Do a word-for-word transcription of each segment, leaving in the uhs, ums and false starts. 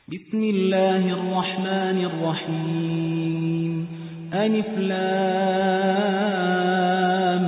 بسم الله الرحمن الرحيم ألف لام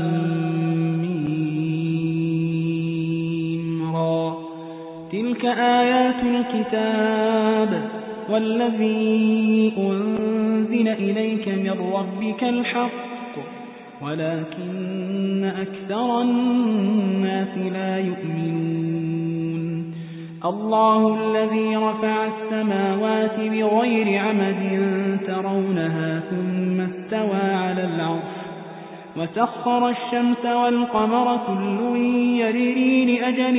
ميم را تلك آيات الكتاب والذي أنزل إليك من ربك الحق ولكن أكثر الناس لا يؤمنون الله الذي رفع السماوات بغير عمد ترونها ثم استوى على العرش وسخر الشمس والقمر كل يجري لأجل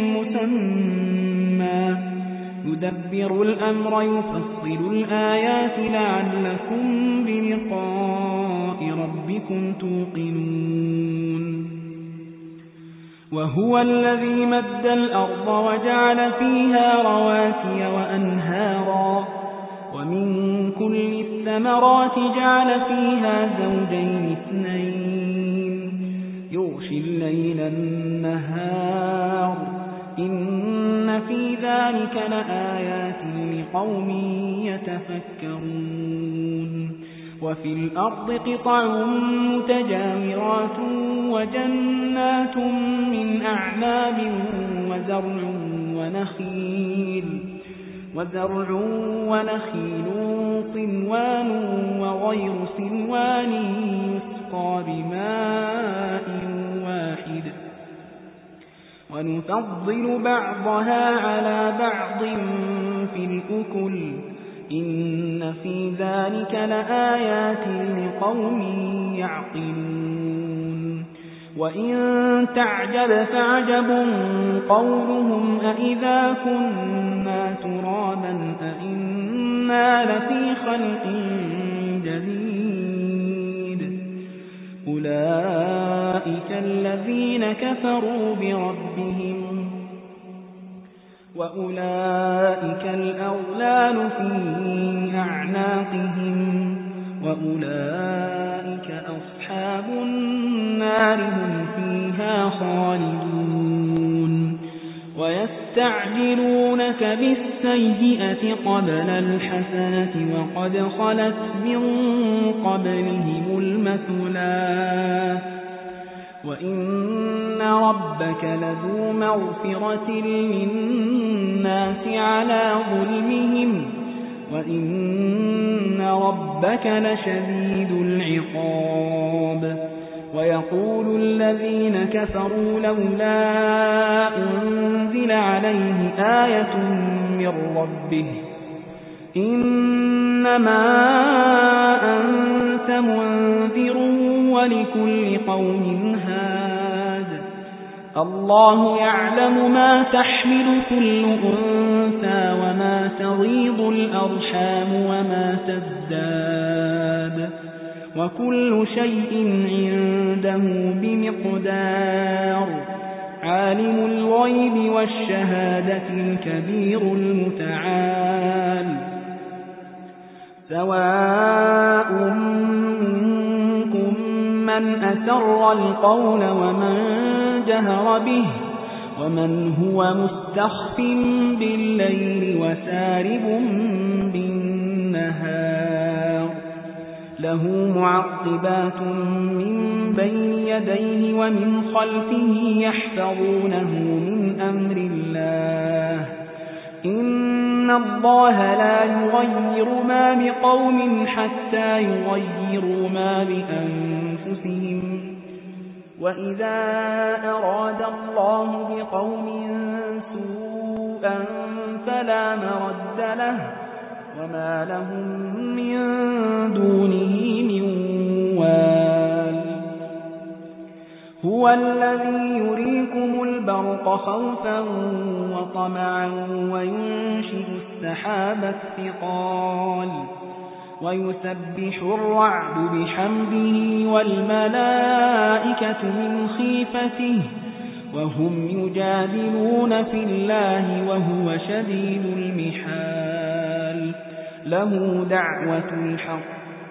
مسمى يدبر الأمر يفصل الآيات لعلكم بلقاء ربكم توقنون وهو الذي مد الأرض وجعل فيها رواسي وأنهارا ومن كل الثمرات جعل فيها زوجين اثنين يغشي الليل النهار إن في ذلك لآيات لقوم يتفكرون وفي الأرض قطع متجاورات وجنات من أعناب وزرع ونخيل وزرع ونخيل صنوان وغير صنوان يسقى بماء واحد ونفضل بعضها على بعض في الأكل إن في ذلك لآيات لقوم يعقلون وإن تعجب فعجب قولهم أإذا كنا ترابا أإنا لفي خلق جديد أولئك الذين كفروا بربهم وأولئك الأغلال في أعناقهم وأولئك أصحاب النار هم فيها خالدون ويستعجلونك بالسيئة قبل الحسنة وقد خلت من قبلهم المثلات وإن ربك لذو مغفرة للناس على ظلمهم وإن ربك لشديد العقاب ويقول الذين كفروا لولا أنزل عليه آية من ربه إنما أنت منذر ولكل قوم هاد الله يعلم ما تحمل كل أنثى وما تغيض الأرحام وما تزداد وكل شيء عنده بمقدار عالم الغيب والشهادة الكبير المتعال سواء منكم من أسر القول ومن جهر به ومن هو مستخف بالليل وسارب بالنهار له معقبات من بين يديه ومن خلفه يحفظونه من أمر الله إن الله لا يغير ما بقوم حتى يغيروا ما بأنفسهم وإذا أراد الله بقوم سوءا فلا مرد له وما لهم من دونه من وال هو الذي يريكم البرق خوفا وطمعا وينشئ السحاب الثقال ويسبح الرعد بحمده والملائكة من خيفته وهم يجادلون في الله وهو شديد المحال له دعوة الحق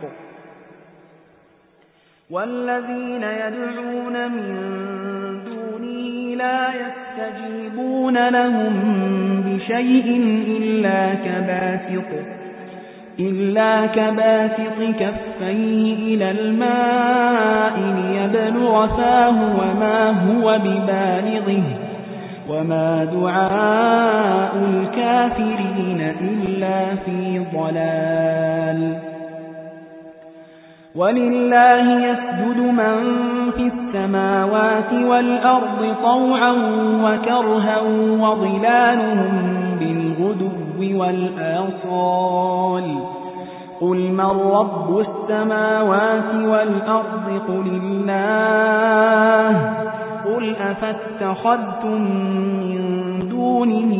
والذين يدعون من دونه لا يستطيعون يستجيبون لهم بشيء إلا كباسط إلا كباسط كفيه إلى الماء ليبلغ فاه وما هو ببالغه وما دعاء الكافرين إلا في ضلال. ولله يسجد من في السماوات والأرض طوعا وكرها وظلالهم بالغدو والآصال. قل من رب السماوات والأرض قل الله. قل أفاتخذتم من دونه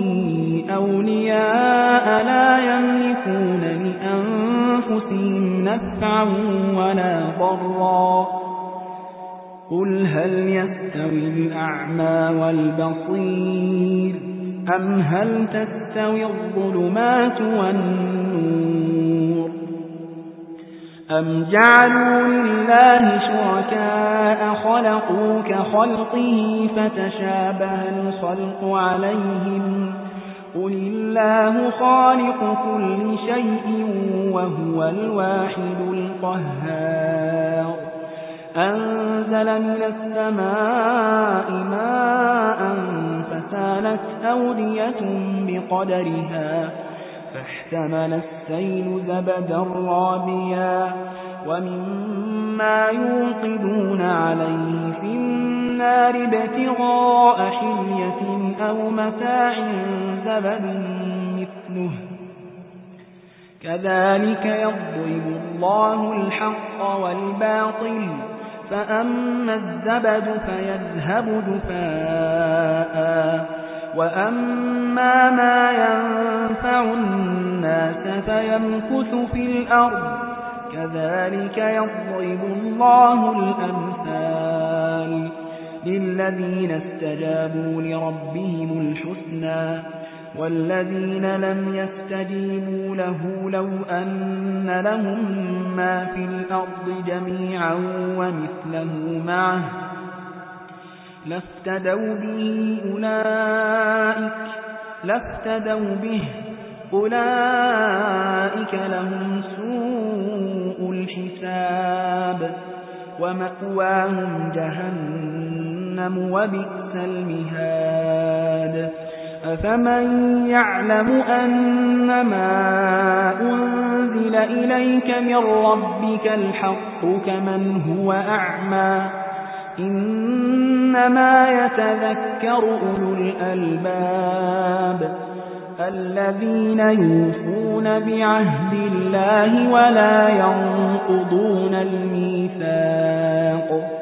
أولياء لا يملكون لأنفسهم نفعا ولا ضرا. قل هل يستوي الأعمى والبصير أم هل تستوي الظلمات والنور أم جعلوا لله شركاء خلقوا كخلقه فتشابه الخلق عليهم. قل الله خالق كل شيء وهو الواحد القهار. أنزل من السماء ماء فسالت أودية بقدرها فاحتمل السيل زبدا رابيا ومما يوقدون عليه في النار ابتغاء حلية أو متاع زبد مثله كذلك يضرب الله الحق والباطل فأما الزبد فيذهب دفاء وأما ما ينفع الناس فيمكث في الأرض كذلك يضرب الله الأمثال. للذين استجابوا لربهم الحسنى والذين لم يستجيبوا له لو أن لهم ما في الأرض جميعا ومثله معه لافتدوا به أولئك لافتدوا به أولئك لهم سوء الحساب ومأواهم جهنم وبئس المهاد. أفمن يعلم أنما أنزل إليك من ربك الحق كمن هو أعمى إنما يتذكر أولو الألباب الذين يوفون بعهد الله ولا ينقضون الميثاق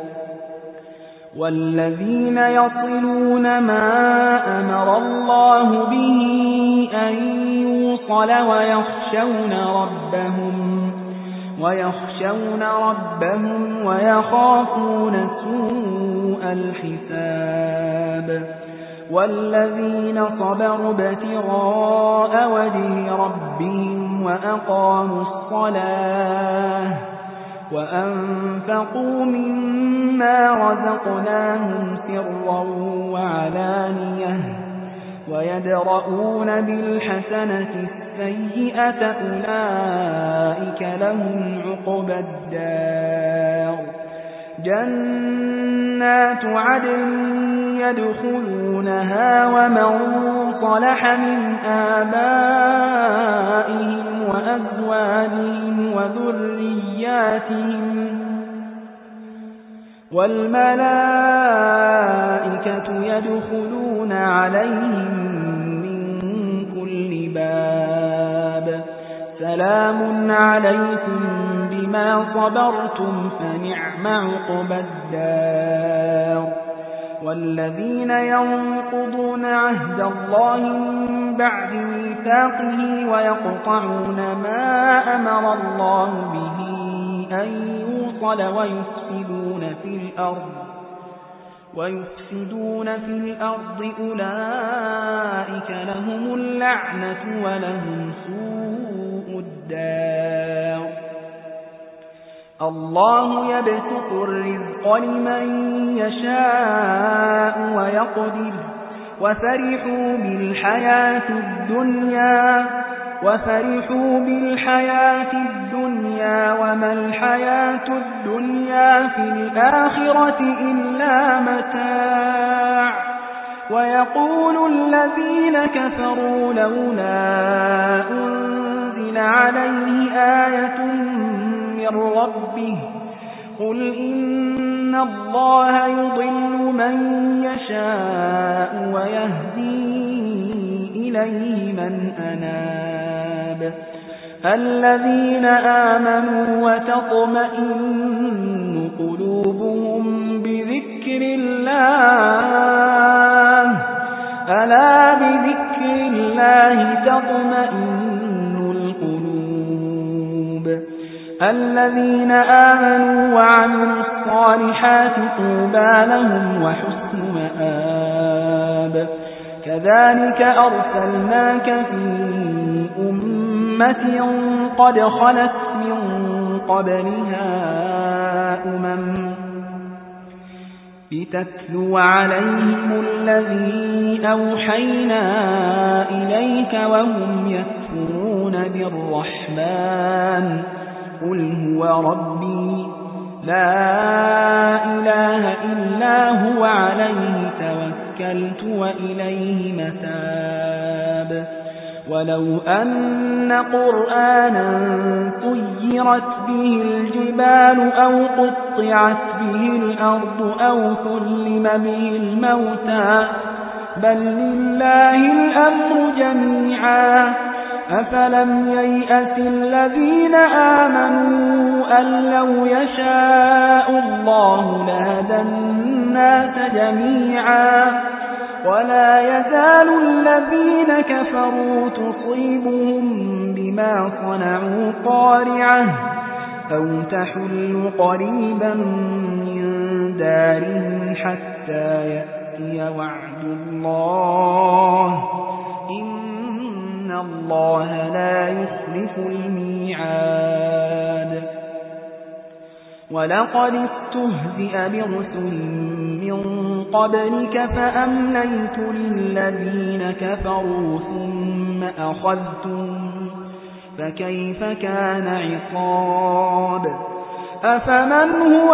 والذين يصلون ما أمر الله به أن يوصل ويخشون ربهم ويخشون ربهم ويخافون سوء الحساب والذين صبروا ابتغاء وجه ربهم وأقاموا الصلاة وأنفقوا مما رزقناهم سرا وعلانية ويدرؤون بالحسنة السيئة أولئك لهم عقبى الدار. جنات عدن يدخلونها ومن صلح من آبائهم وأزواجهم وذرياتهم والملائكة يدخلون عليهم من كل باب سلام عليكم بما صبرتم فنعم عقبى الدار. والذين ينقضون عهد الله من بعد ميثاقه ويقطعون ما أمر الله به أن يوصل ويفسدون في الأرض ويفسدون في الأرض أولئك لهم اللعنة ولهم سوء الدار. الله يبسط الرزق لمن يشاء ويقدر وفرحوا بالحياة الدنيا وفرحوا بالحياة الدنيا وما الحياة الدنيا في الآخرة إلا متاع ويقول الذين كفروا لولا أنزل عليه آية من ربه قل إن الله يضل من يشاء ويهدي إليه من أناب الذين آمنوا وتطمئن قلوبهم بذكر الله ألا بذكر الله تطمئن القلوب الذين آمنوا وعملوا الصالحات طوبى لهم وحسن مآب كذلك أرسلناك في أمة قد خلت من قبلها أمم لتتلو عليهم الذي أوحينا إليك وهم يكفرون بالرحمن قل هو ربي لا إله إلا هو عليه توكلت وإليه متاب ولو أن قرآنا طيرت به الجبال أو قطعت به الأرض أو كلم به الموتى بل لله الأمر جميعا أفلم ييأس الذين آمنوا أن لو يشاء الله لهدى الناس جميعا ولا يزال الذين كفروا تصيبهم بما صنعوا قارعة أو تحل قريبا من دارهم حتى يأتي وعد الله إن الله لا يخلف الميعاد ولقد استهزئ برسل من قبلك فأمليت للذين كفروا ثم أخذتم فكيف كان عقاب أفمن هو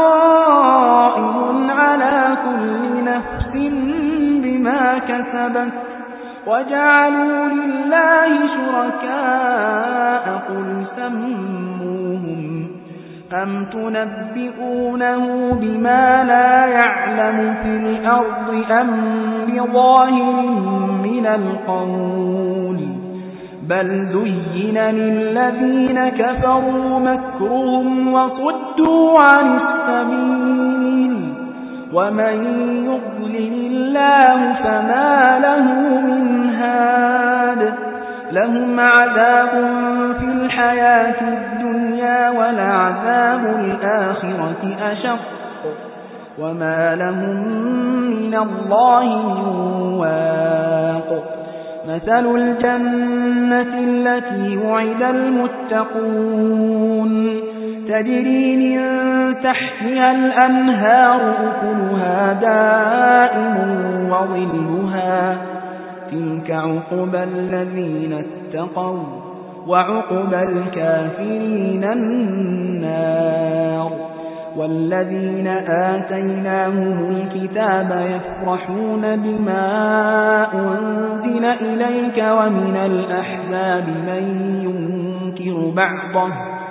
قائم على كل نفس بما كسبت وجعلوا لله شركاء قل سموهم أم تنبئونه بما لا يعلم في الأرض أم بظاهر من القول بل زين للذين كفروا مكرهم وصدوا عن السبيل ومن يضلل الله فما له من هاد لهم عذاب في الحياة الدنيا ولعذاب الآخرة أشق وما لهم من الله من واق مثل الجنة التي وعد المتقون تجري من تحتها الأنهار أكلها دائم وظلها تلك عقبى الذين اتقوا وعقبى الكافرين النار والذين آتيناهم الكتاب يفرحون بما أنزل إليك ومن الأحزاب من ينكر بعضه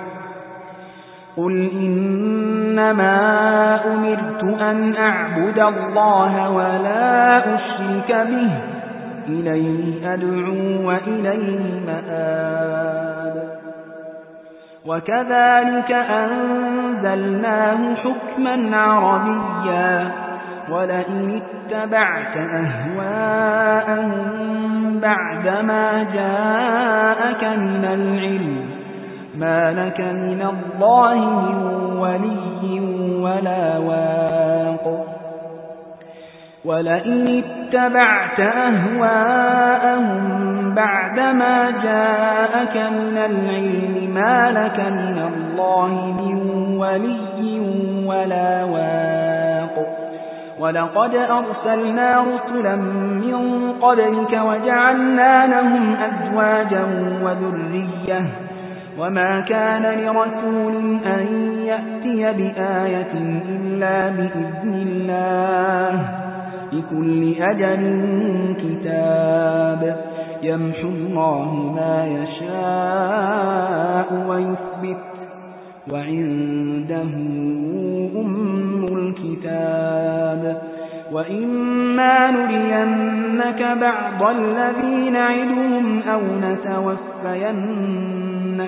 قل إنما أمرت أن أعبد الله ولا أشرك به إليه أدعو وإليه مآب وكذلك أنزلناه حكما عربيا ولئن اتبعت أهواءهم بعدما جاءك من العلم ما لك من الله من ولي ولا واق ولئن اتبعت أهواءهم بعدما جاءك من العلم ما لك من الله من ولي ولا واق ولقد أرسلنا رسلا من قبلك وجعلنا لهم أزواجا وذرية وما كان لرسول أن يأتي بآية إلا بإذن الله لكل أجل كتاب يمحو الله ما يشاء ويثبت وعنده أم الكتاب وإما نرينك بعض الذي نعدهم أو نتوفينك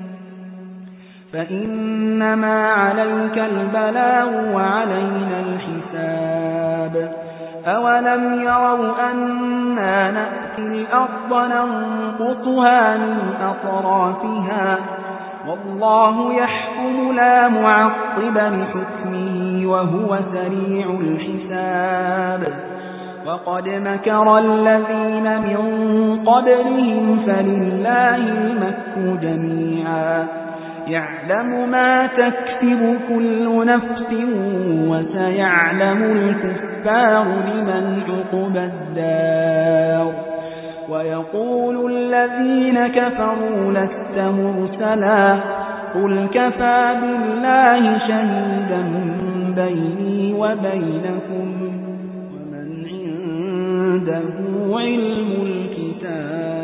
فإنما عليك البلاغ وعلينا الحساب أولم يروا أنا نأتي الأرض ننقصها من أطرافها والله يحكم لا معقب لحكمه وهو سريع الحساب وقد مكر الذين من قبلهم فلله المكر جميعا يعلم ما تكسب كل نفس وسيعلم الكفار لمن عقبى الدار ويقول الذين كفروا لست مرسلا قل كفى بالله شهيدا بيني وبينكم ومن عنده علم الكتاب